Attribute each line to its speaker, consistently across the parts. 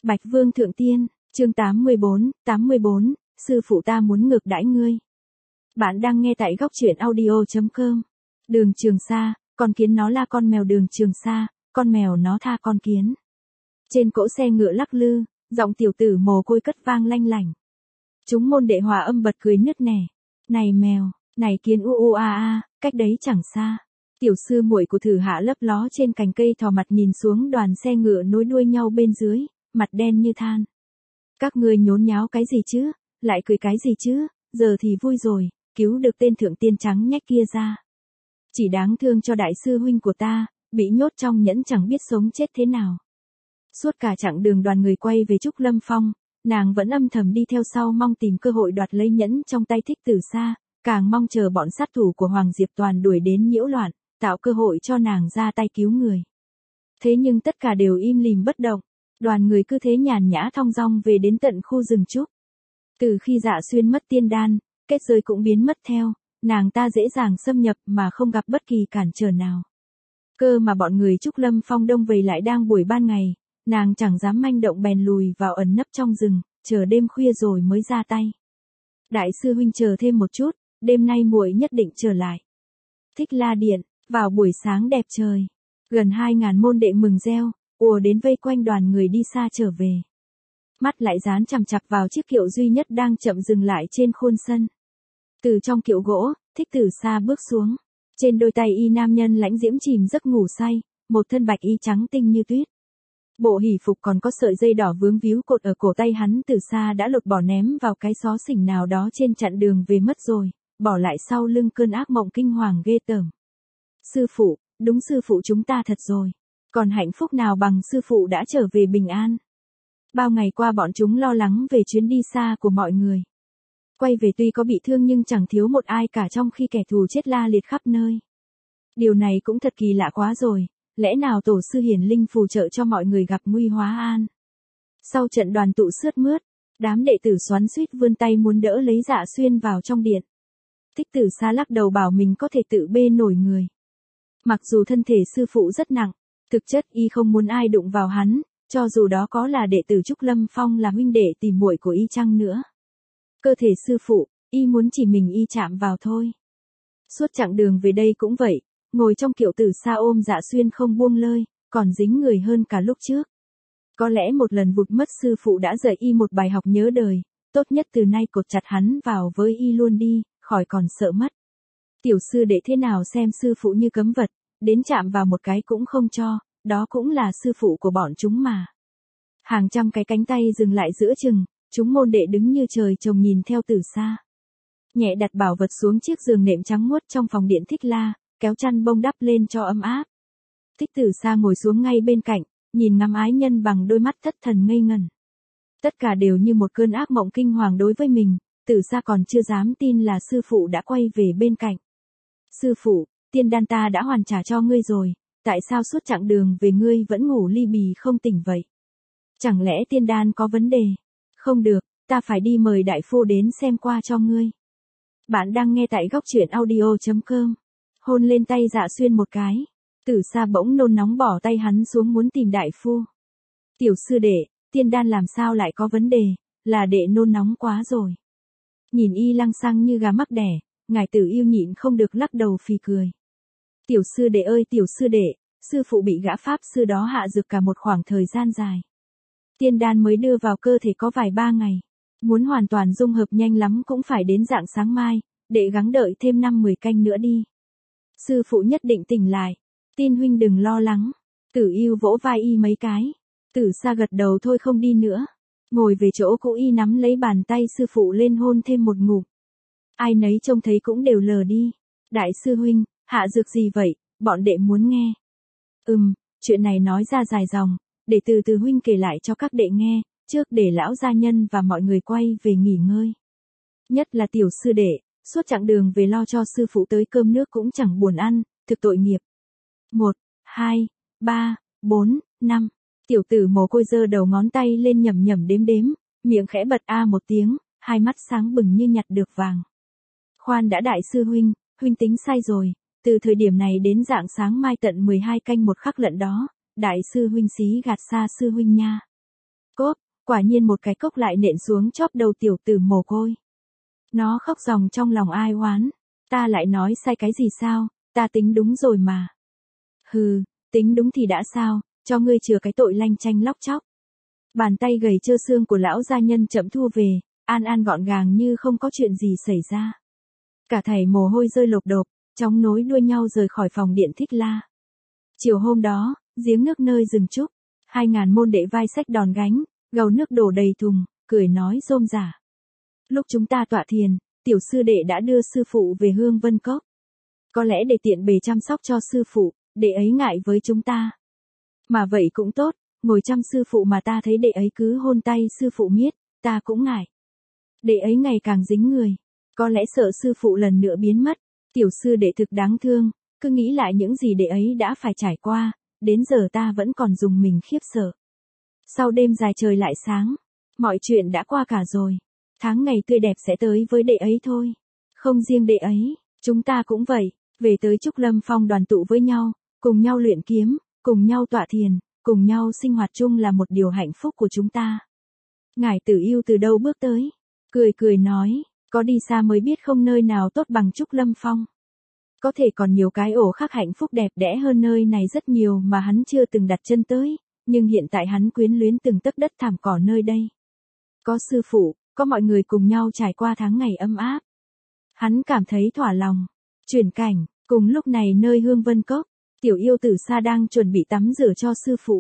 Speaker 1: Bạch Vương Thượng Tiên, chương 84, sư phụ ta muốn ngược đãi ngươi. Bạn đang nghe tại góc truyện audio.com. Đường Trường Sa, con kiến nó la con mèo Đường Trường Sa, con mèo nó tha con kiến. Trên cỗ xe ngựa lắc lư, giọng tiểu tử mồ côi cất vang lanh lảnh. Chúng môn đệ hòa âm bật cười nứt nẻ. Này mèo, này kiến u u a a, cách đấy chẳng xa. Tiểu sư muội của Thử Hạ lấp ló trên cành cây thò mặt nhìn xuống đoàn xe ngựa nối đuôi nhau bên dưới, mặt đen như than. Các ngươi nhốn nháo cái gì chứ, lại cười cái gì chứ, giờ thì vui rồi, cứu được tên thượng tiên trắng nhách kia ra. Chỉ đáng thương cho đại sư huynh của ta, bị nhốt trong nhẫn chẳng biết sống chết thế nào. Suốt cả chặng đường đoàn người quay về Trúc Lâm Phong, nàng vẫn âm thầm đi theo sau mong tìm cơ hội đoạt lấy nhẫn trong tay Thích Tử Sa, càng mong chờ bọn sát thủ của Hoàng Diệp Toàn đuổi đến nhiễu loạn, tạo cơ hội cho nàng ra tay cứu người. Thế nhưng tất cả đều im lìm bất động, đoàn người cứ thế nhàn nhã thong dong về đến tận khu rừng trúc. Từ khi Dạ Xuyên mất tiên đan, kết giới cũng biến mất theo, nàng ta dễ dàng xâm nhập mà không gặp bất kỳ cản trở nào. Cơ mà bọn người Trúc Lâm Phong đông vây lại đang buổi ban ngày, nàng chẳng dám manh động bèn lùi vào ẩn nấp trong rừng, chờ đêm khuya rồi mới ra tay. Đại sư huynh chờ thêm một chút, đêm nay muội nhất định trở lại. Thích La Điện, vào buổi sáng đẹp trời, gần 2.000 môn đệ mừng reo, ùa đến vây quanh đoàn người đi xa trở về. Mắt lại dán chằm chằm vào chiếc kiệu duy nhất đang chậm dừng lại trên khuôn sân. Từ trong kiệu gỗ, Thích Tử Sa bước xuống. Trên đôi tay y nam nhân lãnh diễm chìm giấc ngủ say, một thân bạch y trắng tinh như tuyết. Bộ hỷ phục còn có sợi dây đỏ vướng víu cột ở cổ tay hắn từ xa đã lột bỏ ném vào cái xó xỉnh nào đó trên chặng đường về mất rồi, bỏ lại sau lưng cơn ác mộng kinh hoàng ghê tởm. Sư phụ, đúng sư phụ chúng ta thật rồi. Còn hạnh phúc nào bằng sư phụ đã trở về bình an. Bao ngày qua bọn chúng lo lắng về chuyến đi xa của mọi người. Quay về tuy có bị thương nhưng chẳng thiếu một ai cả trong khi kẻ thù chết la liệt khắp nơi. Điều này cũng thật kỳ lạ quá rồi, lẽ nào tổ sư hiển linh phù trợ cho mọi người gặp nguy hóa an. Sau trận đoàn tụ sướt mướt, đám đệ tử xoắn xuýt vươn tay muốn đỡ lấy Dạ Xuyên vào trong điện. Thích Tử Sa lắc đầu bảo mình có thể tự bê nổi người. Mặc dù thân thể sư phụ rất nặng, thực chất y không muốn ai đụng vào hắn, cho dù đó có là đệ tử Trúc Lâm Phong là huynh đệ tìm muội của y chăng nữa. Cơ thể sư phụ, y muốn chỉ mình y chạm vào thôi. Suốt chặng đường về đây cũng vậy, ngồi trong kiệu Tử Sa ôm Dạ Xuyên không buông lơi, còn dính người hơn cả lúc trước. Có lẽ một lần vụt mất sư phụ đã dạy y một bài học nhớ đời, tốt nhất từ nay cột chặt hắn vào với y luôn đi, khỏi còn sợ mất. Tiểu sư đệ thế nào xem sư phụ như cấm vật, đến chạm vào một cái cũng không cho, đó cũng là sư phụ của bọn chúng mà. Hàng trăm cái cánh tay dừng lại giữa chừng, chúng môn đệ đứng như trời trồng nhìn theo Tử Sa. Nhẹ đặt bảo vật xuống chiếc giường nệm trắng muốt trong phòng điện Thích La, kéo chăn bông đắp lên cho ấm áp. Thích Tử Sa ngồi xuống ngay bên cạnh, nhìn ngắm ái nhân bằng đôi mắt thất thần ngây ngẩn. Tất cả đều như một cơn ác mộng kinh hoàng đối với mình, Tử Sa còn chưa dám tin là sư phụ đã quay về bên cạnh. Sư phụ, tiên đan ta đã hoàn trả cho ngươi rồi, tại sao suốt chặng đường về ngươi vẫn ngủ li bì không tỉnh vậy? Chẳng lẽ tiên đan có vấn đề? Không được, ta phải đi mời đại phu đến xem qua cho ngươi. Bạn đang nghe tại góc truyện audio.com. Hôn lên tay Dạ Xuyên một cái. Tử Sa bỗng nôn nóng bỏ tay hắn xuống muốn tìm đại phu. Tiểu sư đệ, tiên đan làm sao lại có vấn đề, là đệ nôn nóng quá rồi. Nhìn y lăng xăng như gà mắc đẻ, ngài Tử yêu nhịn không được lắc đầu phì cười. Tiểu sư đệ ơi tiểu sư đệ, sư phụ bị gã pháp sư đó hạ dược cả một khoảng thời gian dài. Tiên đan mới đưa vào cơ thể có vài ba ngày. Muốn hoàn toàn dung hợp nhanh lắm cũng phải đến rạng sáng mai, đệ gắng đợi thêm 5-10 canh nữa đi. Sư phụ nhất định tỉnh lại. Tin huynh đừng lo lắng. Tử yêu vỗ vai y mấy cái. Tử Sa gật đầu thôi không đi nữa. Ngồi về chỗ cũ y nắm lấy bàn tay sư phụ lên hôn thêm một ngụm. Ai nấy trông thấy cũng đều lờ đi. Đại sư huynh, hạ dược gì vậy, bọn đệ muốn nghe. Chuyện này nói ra dài dòng, để từ từ huynh kể lại cho các đệ nghe, trước để lão gia nhân và mọi người quay về nghỉ ngơi. Nhất là tiểu sư đệ, suốt chặng đường về lo cho sư phụ tới cơm nước cũng chẳng buồn ăn, thực tội nghiệp. 1, 2, 3, 4, 5. Tiểu tử mồ côi giơ đầu ngón tay lên nhẩm nhẩm đếm đếm, miệng khẽ bật a một tiếng, hai mắt sáng bừng như nhặt được vàng. Khoan đã đại sư huynh, huynh tính sai rồi, từ thời điểm này đến rạng sáng mai tận 12 canh một khắc lận đó, đại sư huynh xí gạt xa sư huynh nha. Cốp, Quả nhiên một cái cốc lại nện xuống chóp đầu tiểu tử mồ côi. Nó khóc ròng trong lòng ai oán. Ta lại nói sai cái gì sao, ta tính đúng rồi mà. Hừ, tính đúng thì đã sao, cho ngươi chừa cái tội lanh chanh lóc chóc. Bàn tay gầy trơ xương của lão gia nhân chậm thu về, an an gọn gàng như không có chuyện gì xảy ra. Cả thảy mồ hôi rơi lộp độp, chóng nối đuôi nhau rời khỏi phòng điện Thích La. Chiều hôm đó, giếng nước nơi rừng trúc, 2000 môn đệ vai xách đòn gánh, gầu nước đổ đầy thùng, cười nói rôm rả. Lúc chúng ta tọa thiền, tiểu sư đệ đã đưa sư phụ về Hương Vân Cốc. Có lẽ để tiện bề chăm sóc cho sư phụ, đệ ấy ngại với chúng ta. Mà vậy cũng tốt, ngồi chăm sư phụ mà ta thấy đệ ấy cứ hôn tay sư phụ miết, ta cũng ngại. Đệ ấy ngày càng dính người, có lẽ sợ sư phụ lần nữa biến mất. Tiểu sư đệ thực đáng thương, cứ nghĩ lại những gì đệ ấy đã phải trải qua, đến giờ ta vẫn còn dùng mình khiếp sợ. Sau đêm dài trời lại sáng, mọi chuyện đã qua cả rồi. Tháng ngày tươi đẹp sẽ tới với đệ ấy thôi. Không riêng đệ ấy, chúng ta cũng vậy, về tới Trúc Lâm Phong đoàn tụ với nhau, cùng nhau luyện kiếm, cùng nhau tọa thiền, cùng nhau sinh hoạt chung là một điều hạnh phúc của chúng ta. Ngải Tử Yêu từ đâu bước tới, cười cười nói, có đi xa mới biết không nơi nào tốt bằng Trúc Lâm Phong. Có thể còn nhiều cái ổ khác hạnh phúc đẹp đẽ hơn nơi này rất nhiều mà hắn chưa từng đặt chân tới, nhưng hiện tại hắn quyến luyến từng tấc đất thảm cỏ nơi đây. Có sư phụ, có mọi người cùng nhau trải qua tháng ngày ấm áp. Hắn cảm thấy thỏa lòng. Chuyển cảnh, cùng lúc này nơi Hương Vân Cốc, tiểu yêu tử Sa đang chuẩn bị tắm rửa cho sư phụ.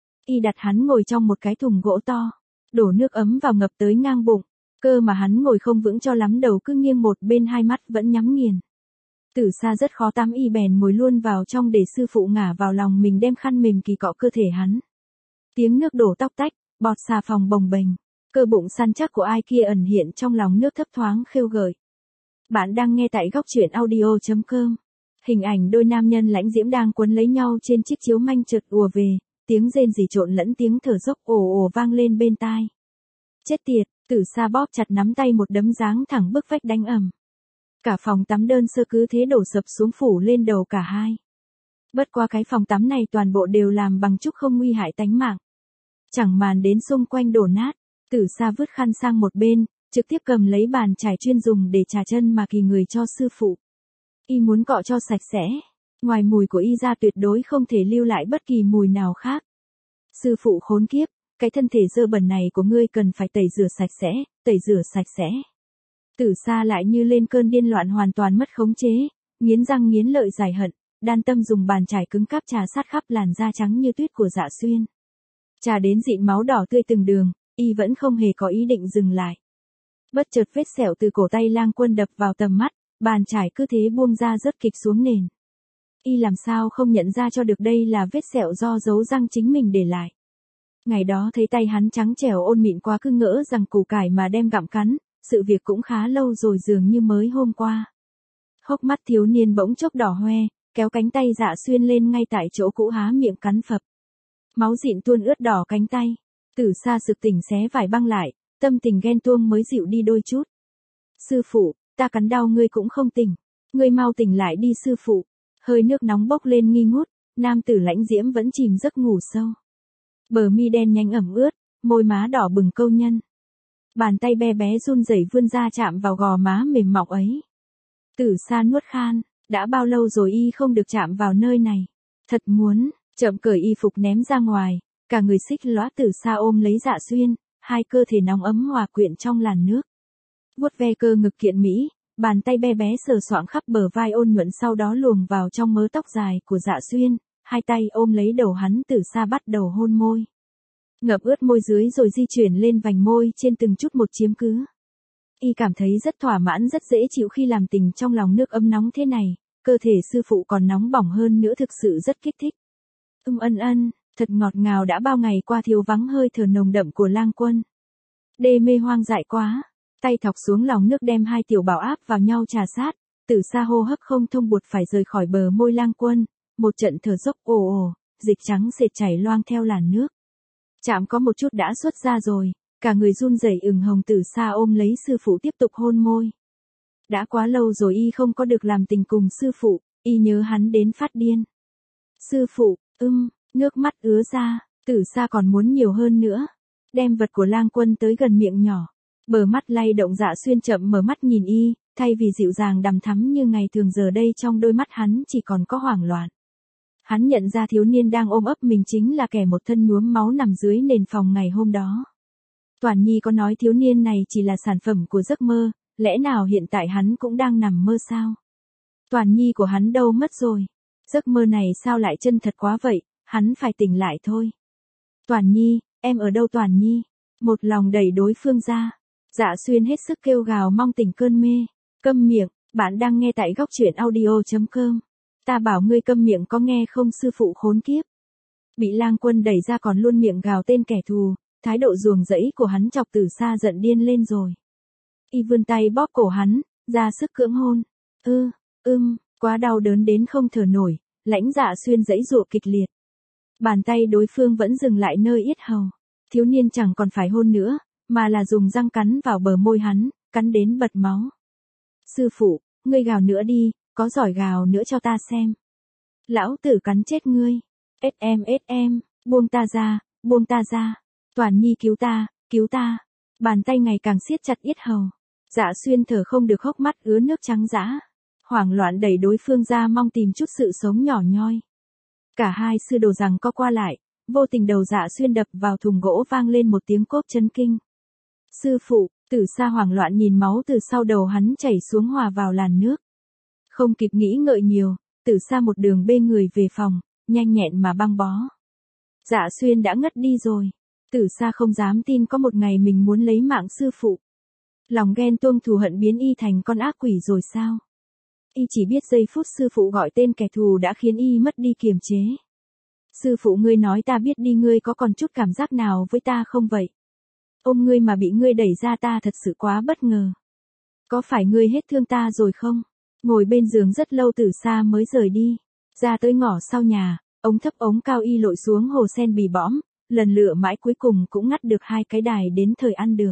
Speaker 1: Y đặt hắn ngồi trong một cái thùng gỗ to, đổ nước ấm vào ngập tới ngang bụng, cơ mà hắn ngồi không vững cho lắm, đầu cứ nghiêng một bên, hai mắt vẫn nhắm nghiền. Tử Sa rất khó tắm, y bèn ngồi luôn vào trong để sư phụ ngả vào lòng mình, đem khăn mềm kỳ cọ cơ thể hắn. Tiếng nước đổ tóc tách, bọt xà phòng bồng bềnh, cơ bụng săn chắc của ai kia ẩn hiện trong lòng nước thấp thoáng khêu gợi. Bạn đang nghe tại góc truyện audio.com. Hình ảnh đôi nam nhân lãnh diễm đang quấn lấy nhau trên chiếc chiếu manh chợt ùa về, tiếng rên rỉ trộn lẫn tiếng thở dốc ồ ồ vang lên bên tai. Chết tiệt, Tử Sa bóp chặt nắm tay, một đấm giáng thẳng bức vách đánh ầm. Cả phòng tắm đơn sơ cứ thế đổ sập xuống phủ lên đầu cả hai. Bất qua cái phòng tắm này toàn bộ đều làm bằng trúc, không nguy hại tánh mạng. Chẳng màn đến xung quanh đổ nát, Tử Sa vứt khăn sang một bên, trực tiếp cầm lấy bàn chải chuyên dùng để chà chân mà kỳ người cho sư phụ. Y muốn cọ cho sạch sẽ, ngoài mùi của y ra tuyệt đối không thể lưu lại bất kỳ mùi nào khác. Sư phụ khốn kiếp, cái thân thể dơ bẩn này của ngươi cần phải tẩy rửa sạch sẽ, tẩy rửa sạch sẽ. Tử Sa lại như lên cơn điên loạn, hoàn toàn mất khống chế, nghiến răng nghiến lợi giải hận, đan tâm dùng bàn chải cứng cáp trà sát khắp làn da trắng như tuyết của Dạ Xuyên. Trà đến dịn máu đỏ tươi từng đường, y vẫn không hề có ý định dừng lại. Bất chợt vết sẹo từ cổ tay Lang Quân đập vào tầm mắt, bàn chải cứ thế buông ra rớt kịch xuống nền. Y làm sao không nhận ra cho được đây là vết sẹo do dấu răng chính mình để lại. Ngày đó thấy tay hắn trắng trẻo ôn mịn quá, cứ ngỡ rằng củ cải mà đem gặm cắn, sự việc cũng khá lâu rồi, dường như mới hôm qua. Hốc mắt thiếu niên bỗng chốc đỏ hoe, kéo cánh tay Dạ Xuyên lên ngay tại chỗ cũ, há miệng cắn phập. Máu dịn tuôn ướt đỏ cánh tay. Tử Sa sực tỉnh xé vải băng lại, tâm tình ghen tuông mới dịu đi đôi chút. Sư phụ, ta cắn đau ngươi cũng không tỉnh. Ngươi mau tỉnh lại đi sư phụ. Hơi nước nóng bốc lên nghi ngút, nam tử lãnh diễm vẫn chìm giấc ngủ sâu. Bờ mi đen nhánh ẩm ướt, môi má đỏ bừng câu nhân. Bàn tay bé bé run rẩy vươn ra chạm vào gò má mềm mọng ấy. Tử Sa nuốt khan, đã bao lâu rồi y không được chạm vào nơi này. Thật muốn, chậm cởi y phục ném ra ngoài, cả người xích lóa. Tử Sa ôm lấy Dạ Xuyên, hai cơ thể nóng ấm hòa quyện trong làn nước. Vuốt ve cơ ngực kiện mỹ, bàn tay bé bé sờ soạng khắp bờ vai ôn nhuận, sau đó luồn vào trong mớ tóc dài của Dạ Xuyên, hai tay ôm lấy đầu hắn. Tử Sa bắt đầu hôn môi. Ngập ướt môi dưới rồi di chuyển lên vành môi trên từng chút một, chiếm cứ. Y cảm thấy rất thỏa mãn, rất dễ chịu khi làm tình trong lòng nước ấm nóng thế này, cơ thể sư phụ còn nóng bỏng hơn nữa, thực sự rất kích thích. Ân, thật ngọt ngào, đã bao ngày qua thiếu vắng hơi thở nồng đậm của Lang Quân. Đê mê hoang dại quá, tay thọc xuống lòng nước đem hai tiểu bảo áp vào nhau trà sát, Tử Sa hô hấp không thông, buột phải rời khỏi bờ môi Lang Quân, một trận thở dốc ồ ồ, dịch trắng sệt chảy loang theo làn nước. Chạm có một chút đã xuất ra rồi, cả người run rẩy ửng hồng. Tử Sa ôm lấy sư phụ tiếp tục hôn môi. Đã quá lâu rồi y không có được làm tình cùng sư phụ, y nhớ hắn đến phát điên. Sư phụ, nước mắt ứa ra, Tử Sa còn muốn nhiều hơn nữa. đem vật của Lang Quân tới gần miệng nhỏ. Bờ mắt lay động, Dạ Xuyên chậm mở mắt nhìn y, thay vì dịu dàng đằm thắm như ngày thường giờ đây trong đôi mắt hắn chỉ còn có hoảng loạn. Hắn nhận ra thiếu niên đang ôm ấp mình chính là kẻ một thân nhuốm máu nằm dưới nền phòng ngày hôm đó. Toản Nhi có nói thiếu niên này chỉ là sản phẩm của giấc mơ, lẽ nào hiện tại hắn cũng đang nằm mơ sao? Toản Nhi của hắn đâu mất rồi? Giấc mơ này sao lại chân thật quá vậy, hắn phải tỉnh lại thôi. Toản Nhi, em ở đâu Toản Nhi? Một lòng đẩy đối phương ra. Dạ Xuyên hết sức kêu gào mong tỉnh cơn mê. Câm miệng, bạn đang nghe tại góc truyện audio.com. Ta bảo ngươi câm miệng có nghe không sư phụ khốn kiếp. Bị Lang Quân đẩy ra còn luôn miệng gào tên kẻ thù, thái độ ruồng rẫy của hắn chọc Tử Sa giận điên lên rồi. Y vươn tay bóp cổ hắn, ra sức cưỡng hôn. Quá đau đớn đến không thở nổi, Lãnh Dạ Xuyên giãy giụa kịch liệt. Bàn tay đối phương vẫn dừng lại nơi yết hầu. Thiếu niên chẳng còn phải hôn nữa, mà là dùng răng cắn vào bờ môi hắn, cắn đến bật máu. Sư phụ, ngươi gào nữa đi, có giỏi gào nữa cho ta xem. Lão tử cắn chết ngươi. Em, buông ta ra, buông ta ra. Toản Nhi cứu ta, cứu ta. Bàn tay ngày càng siết chặt yết hầu. Dạ Xuyên thở không được, hốc mắt ứa nước trắng dã. Hoảng loạn đẩy đối phương ra mong tìm chút sự sống nhỏ nhoi. Cả hai sư đồ giằng co qua lại, vô tình đầu Dạ Xuyên đập vào thùng gỗ vang lên một tiếng cốp chấn kinh. Sư phụ, Tử Sa hoảng loạn nhìn máu từ sau đầu hắn chảy xuống hòa vào làn nước. Không kịp nghĩ ngợi nhiều, Tử Sa một đường bê người về phòng, nhanh nhẹn mà băng bó. Dạ Xuyên đã ngất đi rồi. Tử Sa không dám tin có một ngày mình muốn lấy mạng sư phụ. Lòng ghen tuông thù hận biến y thành con ác quỷ rồi sao? Y chỉ biết giây phút sư phụ gọi tên kẻ thù đã khiến y mất đi kiềm chế. Sư phụ, ngươi nói ta biết đi, ngươi có còn chút cảm giác nào với ta không vậy? Ôm ngươi mà bị ngươi đẩy ra ta thật sự quá bất ngờ. Có phải ngươi hết thương ta rồi không? Ngồi bên giường rất lâu Tử Sa mới rời đi. Ra tới ngõ sau nhà, ống thấp ống cao y lội xuống hồ sen bì bõm, lần lựa mãi cuối cùng cũng ngắt được 2 cái đài đến thời ăn được.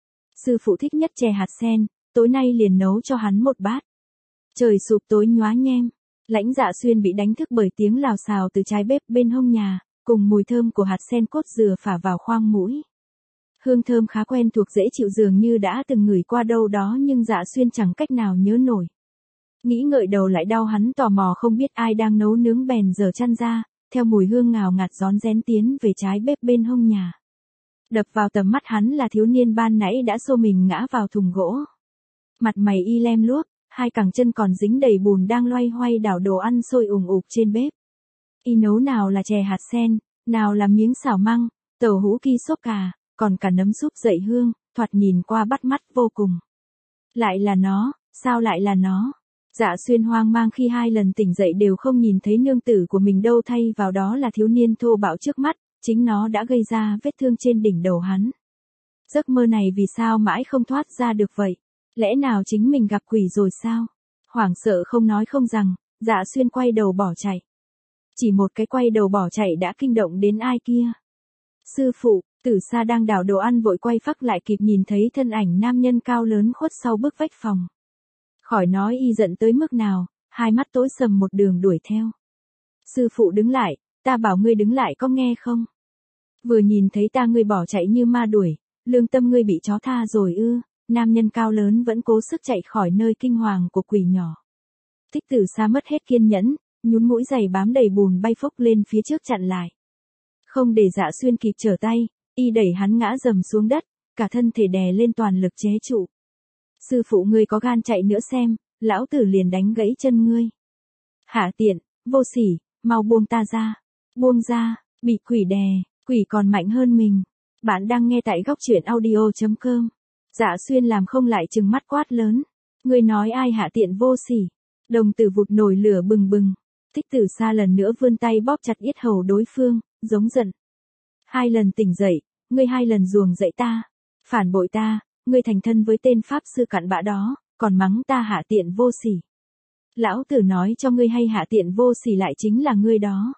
Speaker 1: Sư phụ thích nhất chè hạt sen, tối nay liền nấu cho hắn một bát. Trời sụp tối nhóa nhem. Lãnh Dạ Xuyên bị đánh thức bởi tiếng lào xào từ trái bếp bên hông nhà, cùng mùi thơm của hạt sen cốt dừa phả vào khoang mũi. Hương thơm khá quen thuộc dễ chịu, dường như đã từng ngửi qua đâu đó, nhưng Dạ Xuyên chẳng cách nào nhớ nổi. Nghĩ ngợi đầu lại đau, hắn tò mò không biết ai đang nấu nướng bèn giở chăn ra, theo mùi hương ngào ngạt rón rén tiến về trái bếp bên hông nhà. Đập vào tầm mắt hắn là thiếu niên ban nãy đã xô mình ngã vào thùng gỗ. Mặt mày y lem luốc, 2 cẳng chân còn dính đầy bùn đang loay hoay đảo đồ ăn sôi ùng ục trên bếp. Y nấu nào là chè hạt sen, nào là miếng xào măng, tàu hũ ki sốt cà, còn cả nấm súp dậy hương, thoạt nhìn qua bắt mắt vô cùng. Lại là nó, sao lại là nó? Dạ Xuyên hoang mang khi 2 lần tỉnh dậy đều không nhìn thấy nương tử của mình đâu, thay vào đó là thiếu niên thô bạo trước mắt, chính nó đã gây ra vết thương trên đỉnh đầu hắn. Giấc mơ này vì sao mãi không thoát ra được vậy? Lẽ nào chính mình gặp quỷ rồi sao? Hoảng sợ không nói không rằng, Dạ Xuyên quay đầu bỏ chạy. Chỉ một cái quay đầu bỏ chạy đã kinh động đến ai kia. Sư phụ, Tử Sa đang đảo đồ ăn vội quay phắc lại kịp nhìn thấy thân ảnh nam nhân cao lớn khuất sau bức vách phòng. Khỏi nói y giận tới mức nào, 2 mắt tối sầm một đường đuổi theo. Sư phụ đứng lại, ta bảo ngươi đứng lại có nghe không? Vừa nhìn thấy ta ngươi bỏ chạy như ma đuổi, lương tâm ngươi bị chó tha rồi ư? Nam nhân cao lớn vẫn cố sức chạy khỏi nơi kinh hoàng của quỷ nhỏ. Thích Tử Sa mất hết kiên nhẫn, nhún mũi giày bám đầy bùn bay phốc lên phía trước chặn lại. Không để Dạ Xuyên kịp trở tay, y đẩy hắn ngã rầm xuống đất, cả thân thể đè lên toàn lực chế trụ. Sư phụ, ngươi có gan chạy nữa xem, lão tử liền đánh gãy chân ngươi. Hạ tiện, vô sỉ, mau buông ta ra. Buông ra, bị quỷ đè, quỷ còn mạnh hơn mình. Bạn đang nghe tại góc truyện audio.com. Dạ Xuyên làm không lại trừng mắt quát lớn. Ngươi nói ai hạ tiện vô sỉ? Đồng tử vụt nổi lửa bừng bừng. Thích Tử Sa lần nữa vươn tay bóp chặt yết hầu đối phương, giống giận. 2 lần tỉnh dậy, ngươi 2 lần ruồng dậy ta. Phản bội ta, ngươi thành thân với tên pháp sư cặn bã đó, còn mắng ta hạ tiện vô sỉ. Lão tử nói cho ngươi hay, hạ tiện vô sỉ lại chính là ngươi đó.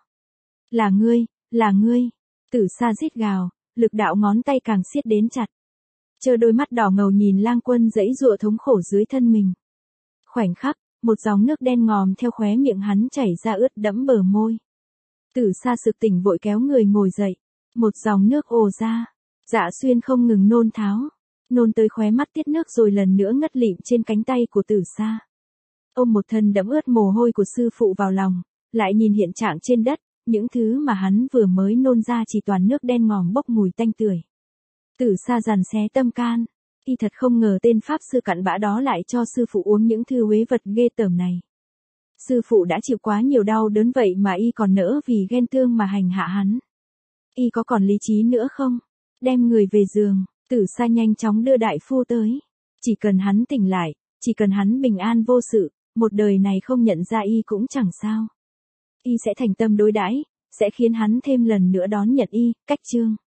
Speaker 1: Là ngươi. Tử Sa rít gào, lực đạo ngón tay càng siết đến chặt. Chơ đôi mắt đỏ ngầu nhìn Lang Quân giãy giụa thống khổ dưới thân mình. Khoảnh khắc, một dòng nước đen ngòm theo khóe miệng hắn chảy ra ướt đẫm bờ môi. Tử Sa sực tỉnh vội kéo người ngồi dậy. Một dòng nước ồ ra. Dạ Xuyên không ngừng nôn tháo, nôn tới khóe mắt tiết nước rồi lần nữa ngất lịm trên cánh tay của Tử Sa. Ôm một thân đẫm ướt mồ hôi của sư phụ vào lòng, lại nhìn hiện trạng trên đất, những thứ mà hắn vừa mới nôn ra chỉ toàn nước đen ngòm bốc mùi tanh tưởi. Tử Sa giằn xé tâm can, y thật không ngờ tên pháp sư cặn bã đó lại cho sư phụ uống những thứ uế vật ghê tởm này. Sư phụ đã chịu quá nhiều đau đớn vậy mà y còn nỡ vì ghen tương mà hành hạ hắn. Y có còn lý trí nữa không? Đem người về giường, Tử Sa nhanh chóng đưa đại phu tới. Chỉ cần hắn tỉnh lại, chỉ cần hắn bình an vô sự, một đời này không nhận ra y cũng chẳng sao. Y sẽ thành tâm đối đãi, sẽ khiến hắn thêm lần nữa đón nhận y, cách chương.